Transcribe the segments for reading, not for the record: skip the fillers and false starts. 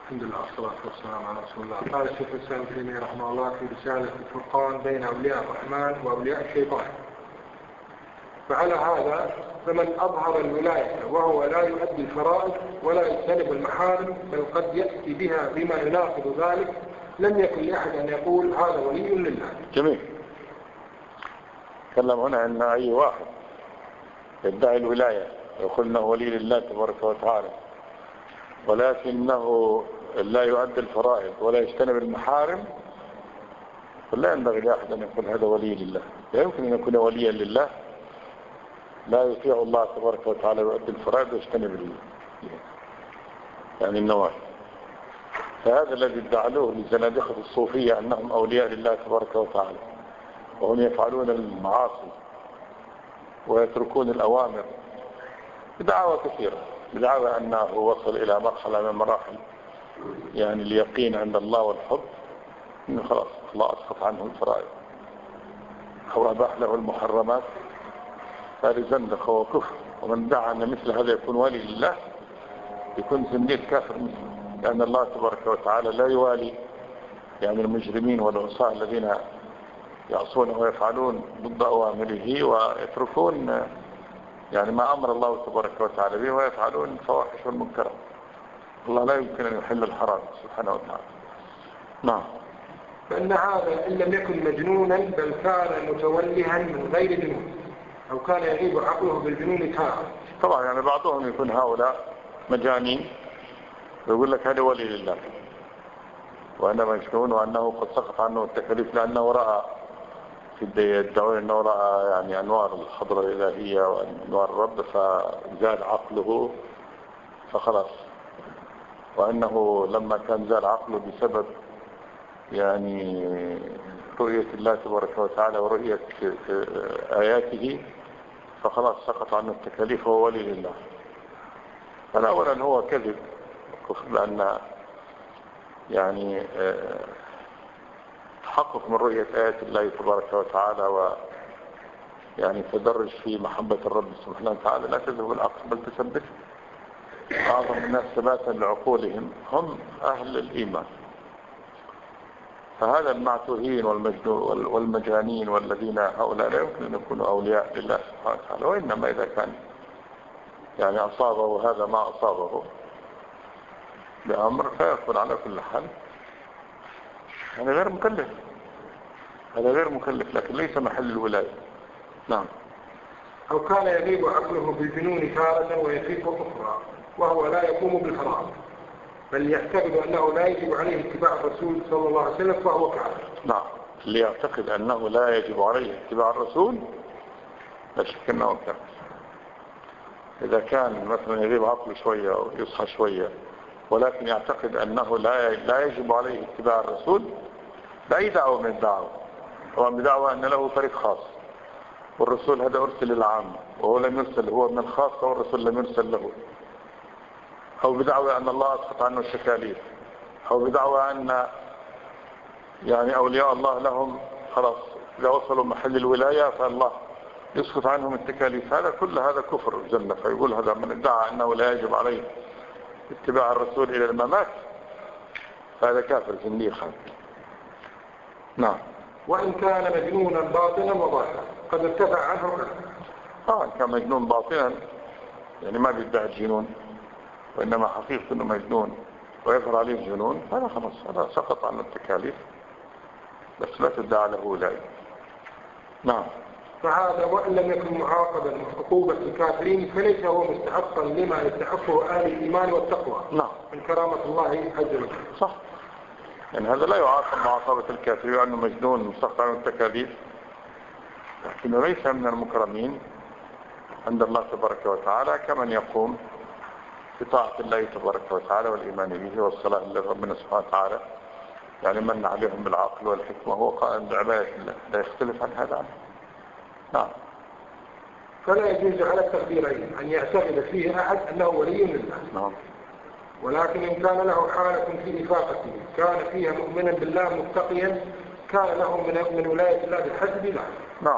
الحمد لله والصلاة والسلام على رسول الله. قال الشيخ الإسلام ابن تيمية رحمه الله في رسالة الفرقان بين أولياء الرحمن وأولياء الشيطان. فعلى هذا فمن أظهر الولاية وهو لا يؤدي الفرائض ولا يجتنب المحارم بل قد يأتي بها بما يناقض ذلك لم يكن لأحد أن يقول هذا ولي لله. جميل. تكلم هنا أن أي واحد يدعي الولاية يقول أنه ولي لله تبارك وتعالى ولكنه لا يؤدي الفرائض ولا يجتنب المحارم فلا ينبغي لأحد أن يقول هذا ولي لله. لا يمكن أن يكون وليا لله لا يطيع الله تبارك وتعالى ويؤدي الفرائض ويجتنب يعني النواهي. فهذا الذي ادعوه لزنادقة الصوفية أنهم أولياء لله تبارك وتعالى وهم يفعلون المعاصي ويتركون الأوامر بدعوى كثيرة، بدعوى أنه وصل إلى مرحلة من مراحل يعني اليقين عند الله والحب إنه خلاص الله أسقط عنه الفرائض أو أباح له المحرمات. هذا زندقة وكفر. ومن دعا أن مثل هذا يكون ولي لله يكون زنديق كافر مثله، لأن الله تبارك وتعالى لا يوالي يعني المجرمين والعصاة الذين يعصون ويفعلون ضد أوامره ويتركون يعني ما أمر الله تبارك وتعالى به ويفعلون الفواحش والمنكرات. الله لا يمكن أن يحل الحرام سبحانه وتعالى. نعم. فإن هذا إن لم يكن مجنونا بل كان متولها من غير جنون أو كان يغيب عقله بالجنون تارة. طبعا يعني بعضهم يكون هؤلاء مجانين ويقول لك هذا ولي لله وأنا مجنون وأنه قد سقط عنه التكاليف لأنه رأى في يدعون أنه رأى يعني أنوار الحضرة الإلهية وأنوار الرب فزال عقله فخلاص، وأنه لما كان زال عقله بسبب يعني رؤية الله تبارك وتعالى ورؤية آياته فخلاص سقط عنه التكاليف وهو ولي لله. فالأولا هو كذب لأن يعني تحقق من رؤية آيات الله تبارك وتعالى ويعني تدرج في محبة الرب سبحانه وتعالى لا تذهب العقل بل تثبت. أعظم الناس ثباتا لعقولهم هم أهل الإيمان. فهذا المعتوهين والمجانين والذين هؤلاء لا يمكن أن يكونوا أولياء لله سبحانه وتعالى، وإنما إذا كان يعني أصابه هذا ما أصابه بأمر فيكون على كل حال هذا غير مكلف، هذا غير مكلف لكن ليس محل الولاية. نعم. أو كان يغيب عقله بالجنون تارة ويفيق أخرى وهو لا يقوم بالفرائض بل يعتقد أنه لا يجب عليه اتباع الرسول صلى الله عليه وسلم فهو كافر. نعم. اللي يعتقد أنه لا يجب عليه اتباع الرسول لا شك أنه كافر. إذا كان مثلا يغيب عقله شوية أو يصحى شوية ولكن يعتقد أنه لا يجب عليه اتباع الرسول بأي دعوة من الدعوة، هو بدعوة أن له طريق خاص والرسول هذا أرسل للعام وهو لم يرسل، هو من الخاصة والرسول لم يرسل له، أو بدعوة أن الله أسقط عنه التكاليف، أو بدعوة أن يعني أولياء الله لهم خلاص إذا وصلوا محل الولاية فالله يسقط عنهم التكاليف. هذا كل هذا كفر جنة. فيقول هذا من ادعى أنه لا يجب عليه اتباع الرسول إلى الممات فهذا كافر زنديقا. نعم. وإن كان مجنونا باطنا وظاهرا قد ارتفع عنه. كان مجنون باطنا يعني ما بيدعي الجنون وإنما حقيقة أنه مجنون ويظهر عليه الجنون هذا خلاص هذا سقط عنه التكاليف بس لا تدعى له ولاية. نعم. فهذا وإن لم يكن معاقبا عقوبة الكافرين فليس هو مستحقا لما يستحقه أهل الإيمان والتقوى. نعم. من كرامة الله عز وجل. صح. يعني هذا لا يعاقب معاقبة الكافرين وأنه مجنون مستحق عنه التكاليف لكنه ليس من المكرمين عند الله تبارك وتعالى كمن يقوم بطاعة الله تبارك وتعالى والإيمان به والصلاة لربنا سبحانه وتعالى يعني من عليهم بالعقل والحكمة هو قائم بعبادة الله لا يختلف عن هذا عنه. نعم. فلا يجوز على التقديرين أن يعتقد فيه أحد أنه ولي لله. نعم. ولكن إن كان له حالة في إفاقته كان فيها مؤمنا بالله متقيا كان له من ولاية الله بالحسب له. نعم.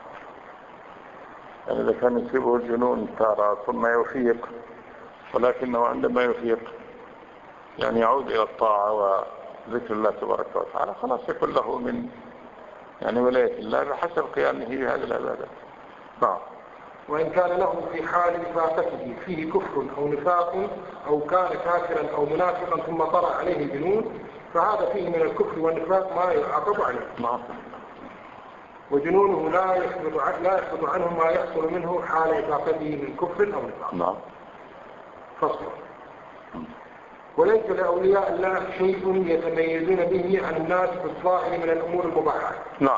يعني إذا كان يصيبه الجنون تارة ثم يفيق ولكنه عندما يفيق يعني يعود إلى الطاعة وذكر الله تبارك وتعالى، خلاص يكون له من يعني ولاية الله بحسب قيامه بهذه العبادات. نعم. وإن كان له في حال نفاقته فيه كفر أو نفاق أو كان كافرا أو منافقا ثم طرأ عليه الجنون، فهذا فيه من الكفر والنفاق ما يعاقب عليه. نعم. وجنونه لا يثبت عنه ما يحصل منه حال إفاقته من كفر أو نفاق. نعم. فصل. وليس لأولياء الله شيء يتميزون به عن الناس في الظاهر من الأمور المباحة. نعم.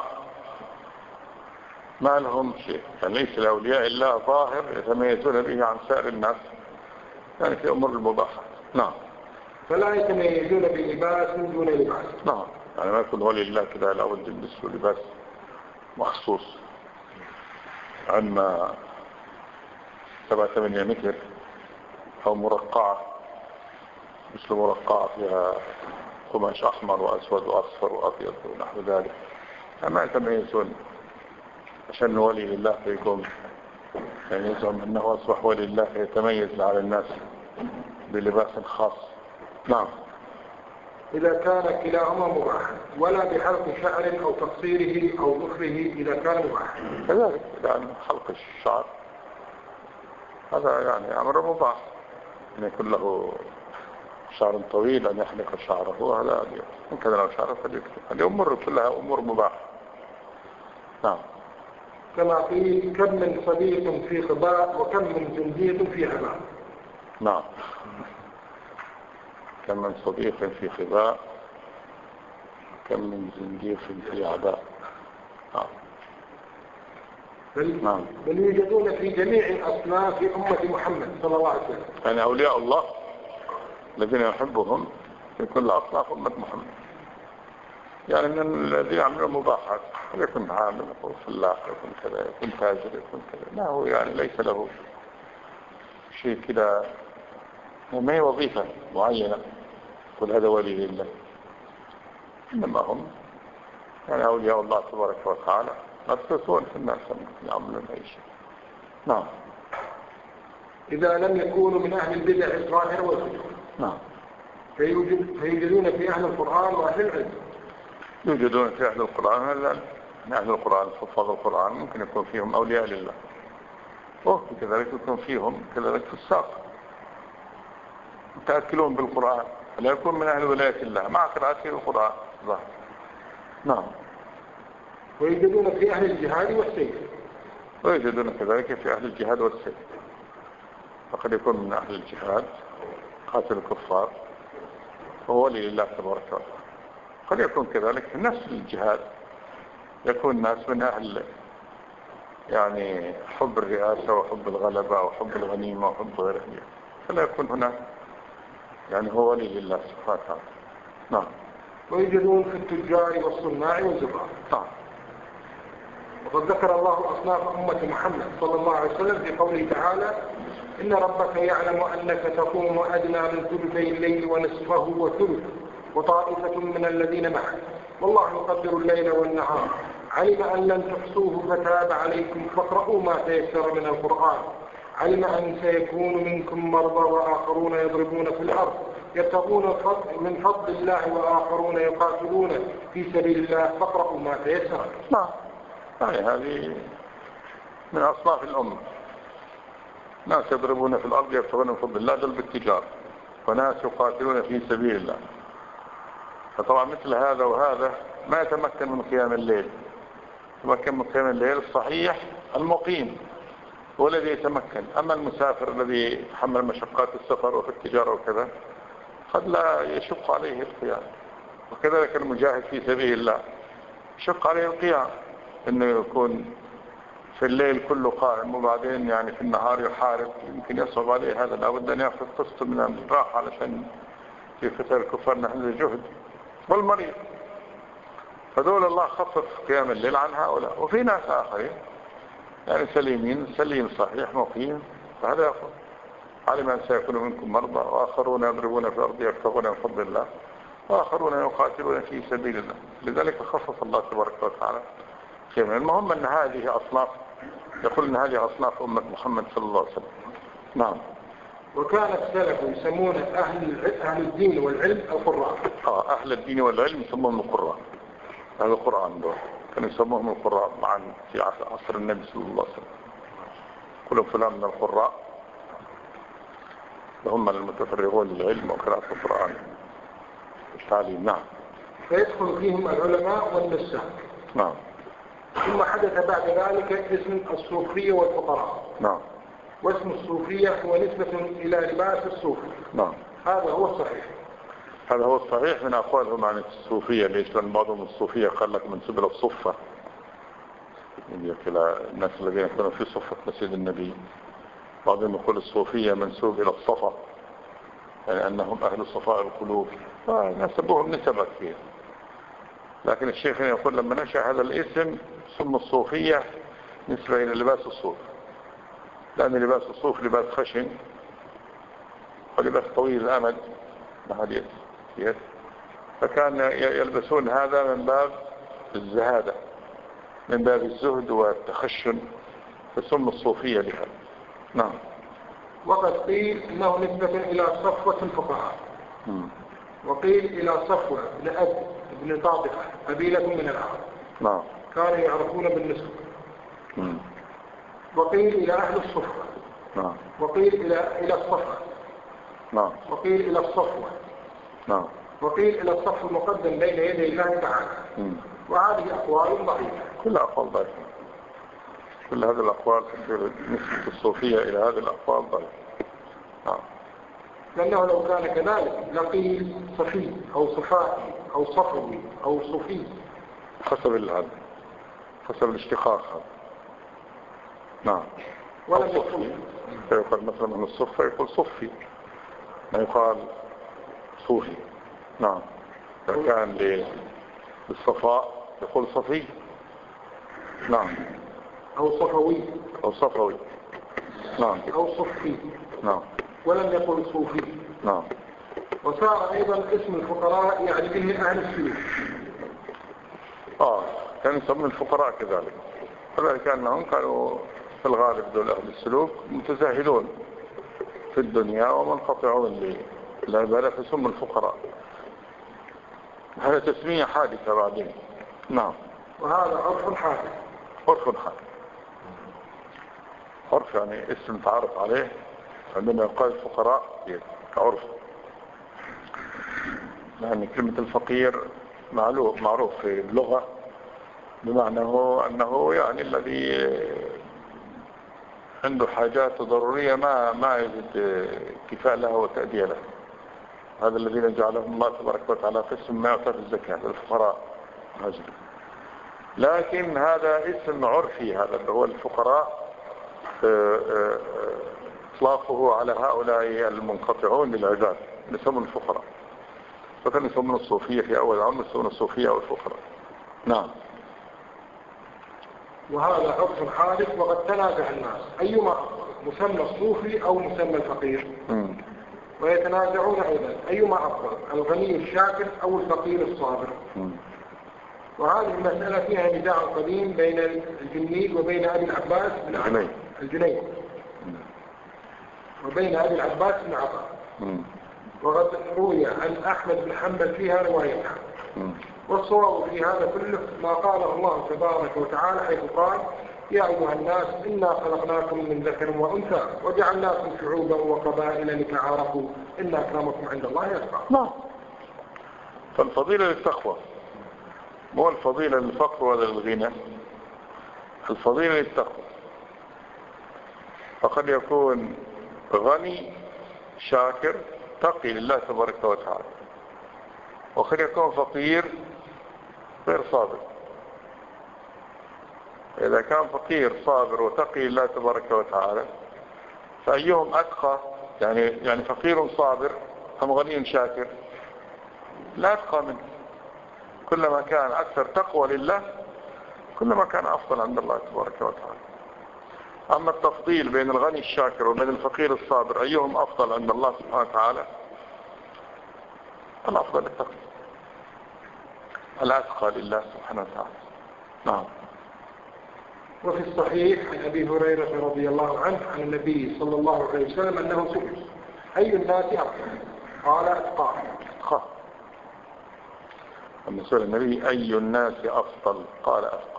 ما لهم شيء، يعني ليس لأولياء الله ظاهر يتميزون به عن سائر الناس يعني في أمور المباحة. نعم. فلا يتميزون بلباس دون لباس. نعم. يعني ما يكون ولي الله كذا لا بد يلبسوا لباس مخصوص، عما 7-8 متر أو مرقعة، مثل مرقعة فيها قماش أحمر وأسود وأصفر وأبيض ونحو ذلك، ما يتميزون عشان ولي الله فيكون يعني يزعم أنه أصبح ولي الله يتميز على الناس بلباس خاص. نعم. إذا كان كلاهما مباحا، ولا بحلق شعر أو تقصيره أو ظفره إذا كان مباحا. كذلك يعني حلق الشعر هذا يعني أمر مباح، أن يكون له شعر طويل أن يحلق شعره، هذا ممكن له شعر فليكتب، هذه أمور كلها أمور مباحة. نعم. كما قيل كم من صديق في خباء وكم من زنديق في عباء. نعم. كم من صديق في خباء كم من زنديق في عباء. نعم. بل يوجدون في جميع أصناف أمة محمد صلى الله عليه وسلم. يعني أولياء الله الذين يحبهم في كل أصناف أمة محمد، يعني من الذين يعملون مباحات، يكون عامل يكون فلاح يكون كذا يكون تاجر يكون كذا، لا هو يعني ليس له شيء كذا، ما هي وظيفة معينة كل هذا ولي الله، إنما هم يعني أولياء الله تبارك وتعالى مبسوطون في الناس يعملون أي شيء. نعم. إذا لم يكونوا من أهل البدع الظاهر والفجور. نعم. فيوجدون في أهل القرآن وأهل العلم. يوجدون في أهل القرآن، من أهل القرآن حفاظ القرآن ممكن يكون فيهم أولياء لله، وكذلك يكون فيهم كذلك فساق متأكلون بالقرآن، لا يكون من أهل ولاية الله مع قراءته القرآن ظاهر. نعم. ويوجدون في أهل الجهاد والسيف. ويوجدون كذلك في أهل الجهاد والسيف، فقد يكون من أهل الجهاد قاتل الكفار وهو ولي الله تبارك وتعالى، قد يكون كذلك في نفس الجهاد يكون ناس من أهل يعني حب الرئاسة وحب الغلبة وحب الغنيمة وحب غيره، فلا يكون هناك يعني هو ولي الله سبحانه وتعالى. نعم. ويوجدون في التجار والصناع والزبار. نعم. وقد ذكر الله أصناف أمة محمد صلى الله عليه وسلم في قوله تعالى: إن ربك يعلم أنك تقوم أدنى من ثلثي الليل ونصفه وثلث وطائفة من الذين معك والله يقدر الليل والنهار علم أن لن تحصوه فتاب عليكم فاقرؤوا ما تيسر من القرآن علم أن سيكون منكم مرضى وآخرون يضربون في الأرض يبتغون من فضل الله وآخرون يقاتلون في سبيل الله فاقرؤوا ما تيسر. نعم. يعني هذه من أصناف الأمة، ناس يضربون في الأرض يبتغون من فضل الله دل بالتجار، وناس يقاتلون في سبيل الله. فطبعا مثل هذا وهذا ما يتمكن من قيام الليل، يتمكن من قيام الليل الصحيح المقيم هو الذي يتمكن، أما المسافر الذي يتحمل مشقات السفر وفي التجارة وكذا قد لا يشق عليه القيام. وكذلك المجاهد في سبيل الله يشق عليه القيام، انه يكون في الليل كله قائم وبعدين يعني في النهار يحارب، يمكن يصعب عليه هذا، لابد ان ياخذ قسط من الراحه علشان في قتال الكفار نحن جهد. والمريض فدول الله خفف قيام الليل عن هؤلاء. وفي ناس اخرين يعني سليم صحيح مقيم، فهذا يأخذ علم أن سيكون منكم مرضى وآخرون يضربون في الأرض يبتغون من فضل الله وآخرون يقاتلون في سبيل الله، لذلك خفف الله تبارك وتعالى قيام. المهم أن هذه أصناف، يقول أن هذه أصناف أمة محمد صلى الله عليه وسلم. نعم. وكان السلف يسمون أهل الدين والعلم القراء. أهل الدين والعلم يسمونهم القراء. هذا القرآن دول كانوا يسموهم القراء معا في عصر النبي صلى الله عليه وسلم. كلهم فلان من القراء هم المتفرغون للعلم وقراءة القرآن والتعليم. نعم. فيدخل فيهم العلماء والنساك. نعم. ثم حدث بعد ذلك اسم الصوفية والفقراء. نعم. واسم الصوفية هو نسبة إلى لباس الصوفي. نعم. هذا هو الصحيح. هذا هو الصحيح من أقوالهم عن الصوفية. ليش؟ لأن بعضهم الصوفية قال لك منسوب إلى الصفة، الناس الذين كانوا في صفة مسجد النبي. بعضهم يقول الصوفية منسوب إلى الصفا، يعني أنهم أهل صفاء القلوب، فنسبوهم نسبة كثير. لكن الشيخ يقول لما نشأ هذا الاسم ثم الصوفية نسبة إلى لباس الصوف، لأن لباس الصوف لباس خشن ولباس طويل الأمد مع اليد، فكان يلبسون هذا من باب الزهادة، من باب الزهد والتخشن، فسموا الصوفية لها. نعم. وقد قيل إنه نسبة إلى صفوة الفقهاء، وقيل إلى صفوة بن طابقة قبيلة من العرب. نعم. كانوا يعرفون بالنسبة. وقيل إلى أهل الصفة. نعم. وقيل إلى الصفة. نعم. وقيل إلى الصفوة. نعم. وقيل إلى الصف المقدم بين يدي الله تعالى. وهذه أقوال ضعيفة. كل أقوال ضعيفة. كل هذه الأقوال نسبة الصوفية إلى هذه الأقوال ضعيفة. نعم. لأنه لو كان كذلك لقيل صفي أو صفائي أو صفوي أو صفي، حسب الاشتقاق هذا. نعم. ولا صفي. فيقال مثلا من الصفة يقول صفي، ما يقال صوفي. نعم. إذا كان للصفاء يقول صفي. نعم. أو صفوي. نعم. أو صفي. نعم. ولم يقل صوفي. نعم. وصار أيضا اسم الفقراء يعني به أهل السلوك. كانوا يسمون الفقراء كذلك، فذلك أنهم كانوا في الغالب دول أهل السلوك متزاهدون في الدنيا ومنقطعون للعبادة، فسموا الفقراء. هذا تسمية حادثة بعدين. نعم. وهذا عرف حادث. عرف يعني اسم تعرف عليه، عندما يقال الفقراء كعرف، يعني كلمة الفقير معروف في اللغة بمعنى أنه يعني الذي عنده حاجات ضرورية ما يجد كفاء لها وتأدية لها. هذا الذين جعلهم الله تبارك وتعالى قسم ما يعطى الزكاة الفقراء هذا. لكن هذا اسم عرفي، هذا اللي هو الفقراء اطلاقه على هؤلاء المنقطعون للعباد يسمون الفقراء، فكانوا يسمون الصوفية في أول الأمر يسمون الصوفية أو الفقراء. نعم. وهذا عرف حادث، وقد تنازع الناس أيما مسمى الصوفي أو مسمى الفقير. ويتنازعون أيضا أيما أفضل، الغني الشاكر أو الفقير الصابر. وهذه المسألة فيها نزاع قديم بين الجنيد وبين أبي العباس بن الجنيد وبين أبي العباس بن عطاء. وقد روي عن أحمد بن حنبل فيها روايتها. والصواب في هذا كله ما قاله الله تبارك وتعالى حيث قال: يا أيها الناس إنا خلقناكم من ذكر وأنثى وجعلناكم شعوبا وقبائل لتعارفوا إن أكرمكم عند الله أتقاكم. فالفضيلة للتقوى، مو الفضيلة للفقر ولا للغنى، الفضيلة للتقوى. فقد يكون غني شاكر تقي لله تبارك وتعالى، وقد يكون فقير غير صابر. إذا كان فقير صابر وتقي لله تبارك وتعالى فأيهم أتقى؟ يعني فقير صابر أم غني شاكر؟ لا أتقى منه. كلما كان أكثر تقوى لله كلما كان أفضل عند الله تبارك وتعالى. أما التفضيل بين الغني الشاكر وبين الفقير الصابر أيهم أفضل عند الله سبحانه وتعالى؟ الأفضل التقوى الأتقى لله سبحانه وتعالى. نعم. وفي الصحيح عن أبي هريرة رضي الله عنه عن النبي صلى الله عليه وسلم أنه سئل: أي الناس أفضل؟ قال أتقاهم. لما سئل النبي أي الناس أفضل قال أتقى.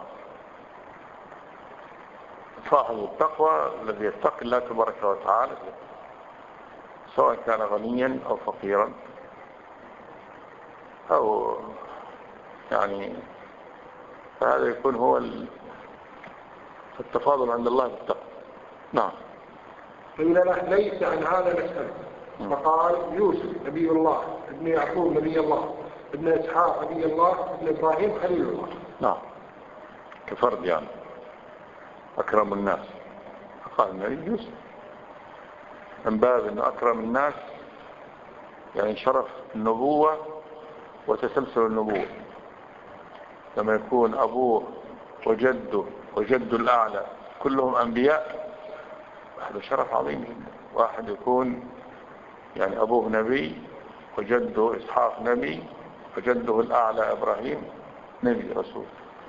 صاحب التقوى الذي يتقي الله تبارك وتعالى سواء كان غنيا أو فقيرا أو يعني فهذا يكون هو التفاضل عند الله بالتقوى. نعم. قيل له ليس عن هذا نسأل. فقال يوسف نبي الله، ابن يعقوب نبي الله، ابن إسحاق نبي الله، ابن إبراهيم خليل الله. نعم كفرد يعني أكرم الناس. فقال النبي يوسف من باب أنه أكرم الناس يعني شرف النبوة وتسلسل النبوة، لما يكون أبوه وجده وجده الأعلى كلهم أنبياء هذا شرف عظيم. واحد يكون يعني أبوه نبي وجده إسحاق نبي وجده الأعلى إبراهيم نبي رسول،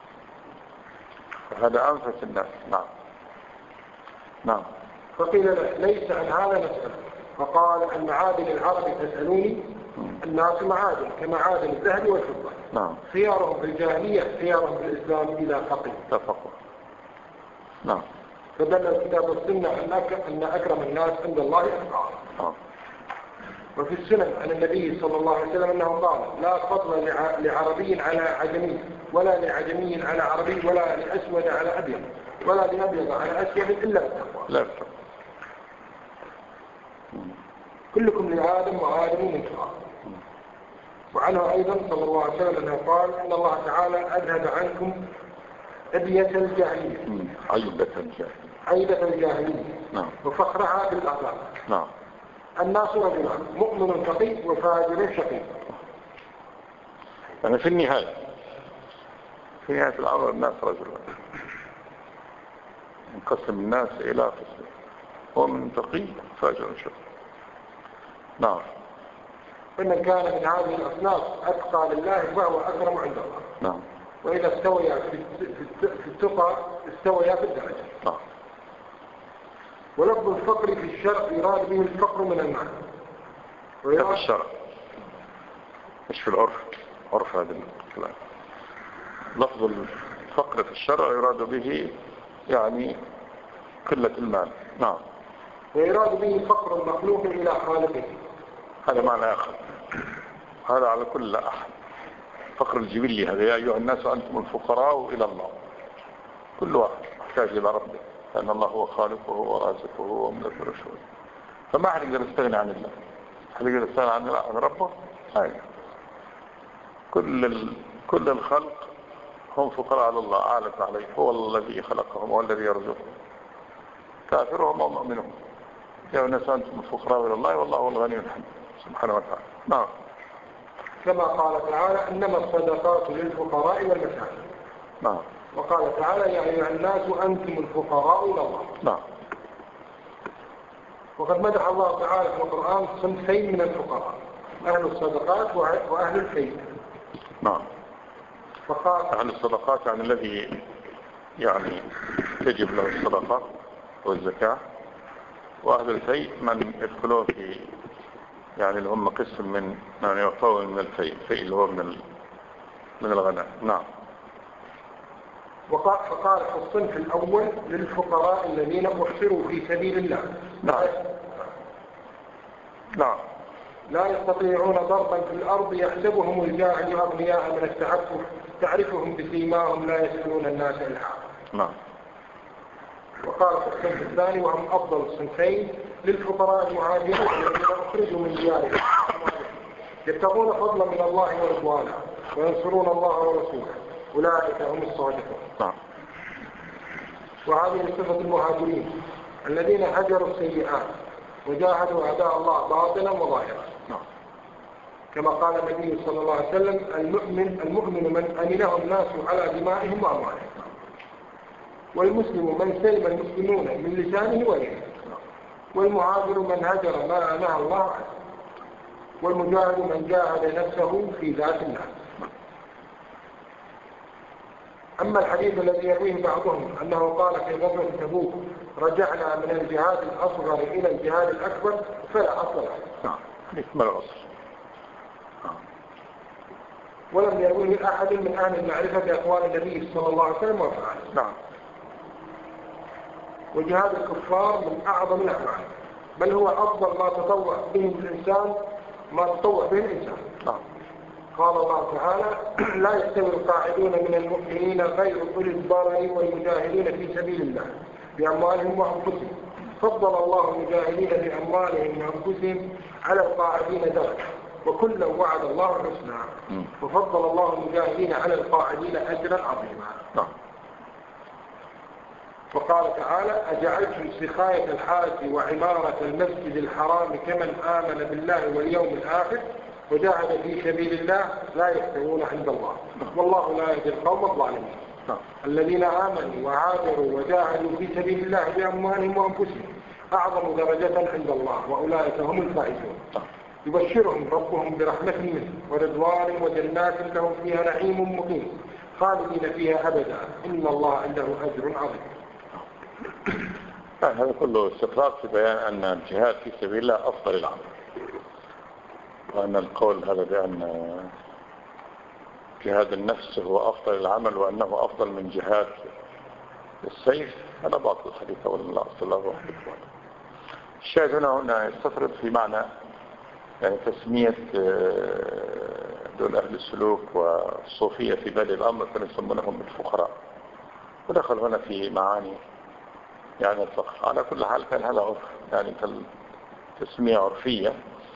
فهذا أنفس الناس. نعم. نعم. فقيل له ليس عن هذا نسأل. فقال عن معادن العرب تسألوني؟ الناس معادن كمعادن الذهب والفضة. نعم. خيارهم في الجاهلية خيارهم في الإسلام إذا فقهوا. نعم. فدل الكتاب والسنة أن أكرم الناس عند الله أتقاهم. وفي السنن عن النبي صلى الله عليه وسلم أنه قال لا فضل لعربي على عجمي ولا لعجمي على عربي ولا لأسود على أبيض ولا لأبيض على أسود إلا بالتقوى. لا. كلكم لآدم وآدم من تراب. وعنه أيضا صلى الله عليه وسلم أنه قال إن الله تعالى أذهب عنكم أبية الجاهلية. عيبة الجاهلية. نعم. وفخرها بالأخلاق. نعم. الناس رجلان مؤمن تقي وفاجر شقي. أنا في النهاية الأمر الناس رجلان انقسم الناس إلى قسم مؤمن تقي فاجر شقي. نعم. فمن كان من هذه الأصناف أتقى لله فهو أكرم عند الله. نعم. وإذا استويا في التقى استويا في الدرجة. نعم. ولفظ الفقر في الشرع يراد به الفقر من المال. في الشرع مش في العرف. عرف هذا الكلام. لفظ الفقر في الشرع يراد به يعني قلة المال. نعم. ويراد به فقر المخلوق إلى خالقه. هذا معنى آخر. هذا على كل أحد. فقر الجبلي هذا يا أيها الناس أنتم الفقراء إلى الله. كل واحد محتاج إلى ربه لأن الله هو خالقه ورازقه ومدبر الشؤون. فما حد يقدر يستغني عن الله. حد يقدر يستغني عن ربه؟ هاي. كل الخلق هم فقراء على الله أعلت عليه. هو الذي خلقهم والذي يرزقهم كافرهم ومؤمنهم. يا الناس أنتم الفقراء إلى الله والله هو الغني الحميد سبحانه وتعالى. نعم. كما قال تعالى إنما الصدقات للفقراء والمساكين. نعم. وقال تعالى يا أيها الناس أنتم الفقراء إلى الله. نعم. وقد مدح الله تعالى في القرآن صنفين من الفقراء أهل الصدقات وأهل الفيء. نعم. فقال أهل الصدقات يعني الذي يعني تجب له الصدقة والزكاة، وأهل الفيء من يدخلون في يعني اللي هم قسم من يعني يعطون من الفيء اللي هو من الغنم. نعم. فقال في الصنف الأول للفقراء الذين أحصروا في سبيل الله. نعم. نعم. لا يستطيعون ضربا في الأرض يحسبهم الجاهل أغنياء من التعفف تعرفهم بسيماهم لا يسألون الناس إلحافا. نعم. وقال في الصنف الثاني وهم أفضل الصنفين للفقراء المهاجرين الذين أخرجوا من ديارهم يبتغون فضلا من الله ورضوانه وينصرون الله ورسوله أولئك هم الصادقون. نعم. وهذه صفة المهاجرين الذين هجروا السيئات وجاهدوا أعداء الله باطنا وظاهرا. نعم. كما قال النبي صلى الله عليه وسلم المؤمن من أمنه الناس على دمائهم وأموالهم، والمسلم من سلم المسلمون من لسانه ويده، والمهاجر من هجر ما نهى الله عنه، والمجاهد من جاهد نفسه في ذات الله. أما الحديث الذي يرويه بعضهم أنه قال في غزوة تبوك رجعنا من الجهاد الأصغر إلى الجهاد الأكبر فلا أصل له. نعم ما الأصل. ولم يروه أحد من أهل المعرفة بأقوال النبي صلى الله عليه وسلم وأفعاله. نعم. وجهاد الكفار من أعظم الأعمال، بل هو أفضل ما تطوع به الإنسان نعم. قال الله تعالى: لا يستوي القاعدون من المؤمنين غير أولي الضرر والمجاهدين في سبيل الله بأموالهم وأنفسهم، فضل الله المجاهدين بأموالهم وأنفسهم على القاعدين درجة، وكلا وعد الله الحسنى، وفضل الله المجاهدين على القاعدين أجرا عظيما. نعم. وقال تعالى: أجعلتم سقاية الحاج وعمارة المسجد الحرام كمن آمن بالله واليوم الآخر وجاهد في سبيل الله لا يستوون عند الله والله لا يهدي القوم الظالمين. الذين آمنوا وهاجروا وجاهدوا في سبيل الله بأموالهم وأنفسهم أعظم درجة عند الله وأولئك هم الفائزون. يبشرهم ربهم برحمة منه ورضوان وجنات لهم فيها نعيم مقيم خالدين فيها أبدا إن الله عنده أجر عظيم. هذا كله استطراد في بيان أن الجهاد في سبيل الله أفضل العمل، وأن القول هذا بأن جهاد النفس هو أفضل العمل وأنه أفضل من جهاد السيف هذا باطل الحديث أولا لا أصل له. الشاهد هنا يستطرد في معنى يعني تسمية دول أهل السلوك والصوفية في بادئ الأمر كانوا يسمونهم الفقراء، ودخل هنا في معاني يعني الفقر. على كل حال كان هذا عرف يعني تسمية عرفية،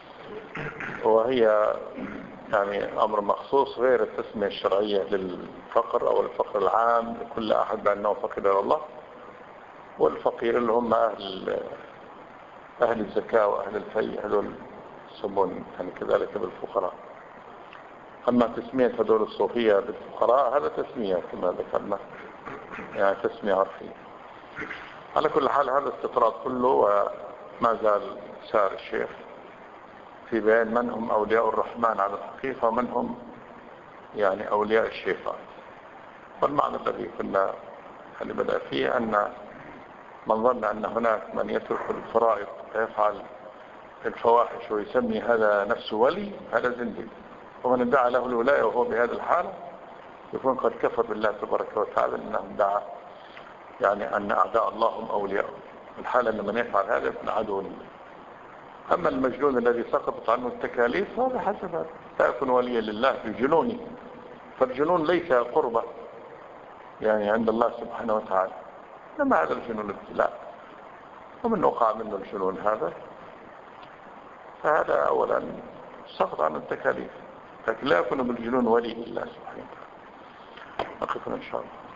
وهي يعني أمر مخصوص غير التسمية الشرعية للفقر أو الفقر العام لكل أحد بأنه فقير إلى الله، والفقير اللي هم أهل الزكاة وأهل الفي هذول يسمون يعني كذلك بالفقراء. أما تسمية هذول الصوفية بالفقراء هذا تسمية كما ذكرنا يعني تسمية عرفية. على كل حال هذا استطراد كله، وما زال سار الشيخ في بيان من هم أولياء الرحمن على الحقيقة ومن هم يعني أولياء الشيطان. والمعنى الذي كنا بدأ فيه أن من ظن أن هناك من يترك الفرائض ويفعل الفواحش ويسمي هذا نفسه ولي هذا زنديق، ومن ادعى له الولاية وهو بهذا الحال يكون قد كفر بالله تبارك وتعالى أنه ادعى يعني أن أعداء الله هم أولياء. الحالة أن من يفعل هذا يكون عدو لله. أما المجنون الذي سقطت عنه التكاليف هذا حسب هذا لا يكون وليا لله بجنونه، فالجنون ليس قربة يعني عند الله سبحانه وتعالى، إنما هذا الجنون ابتلاء، ومن وقع منه الجنون هذا فهذا أولا سقط عنه التكاليف، لكن لا يكون بالجنون ولي لله سبحانه وتعالى. نقف إن شاء الله.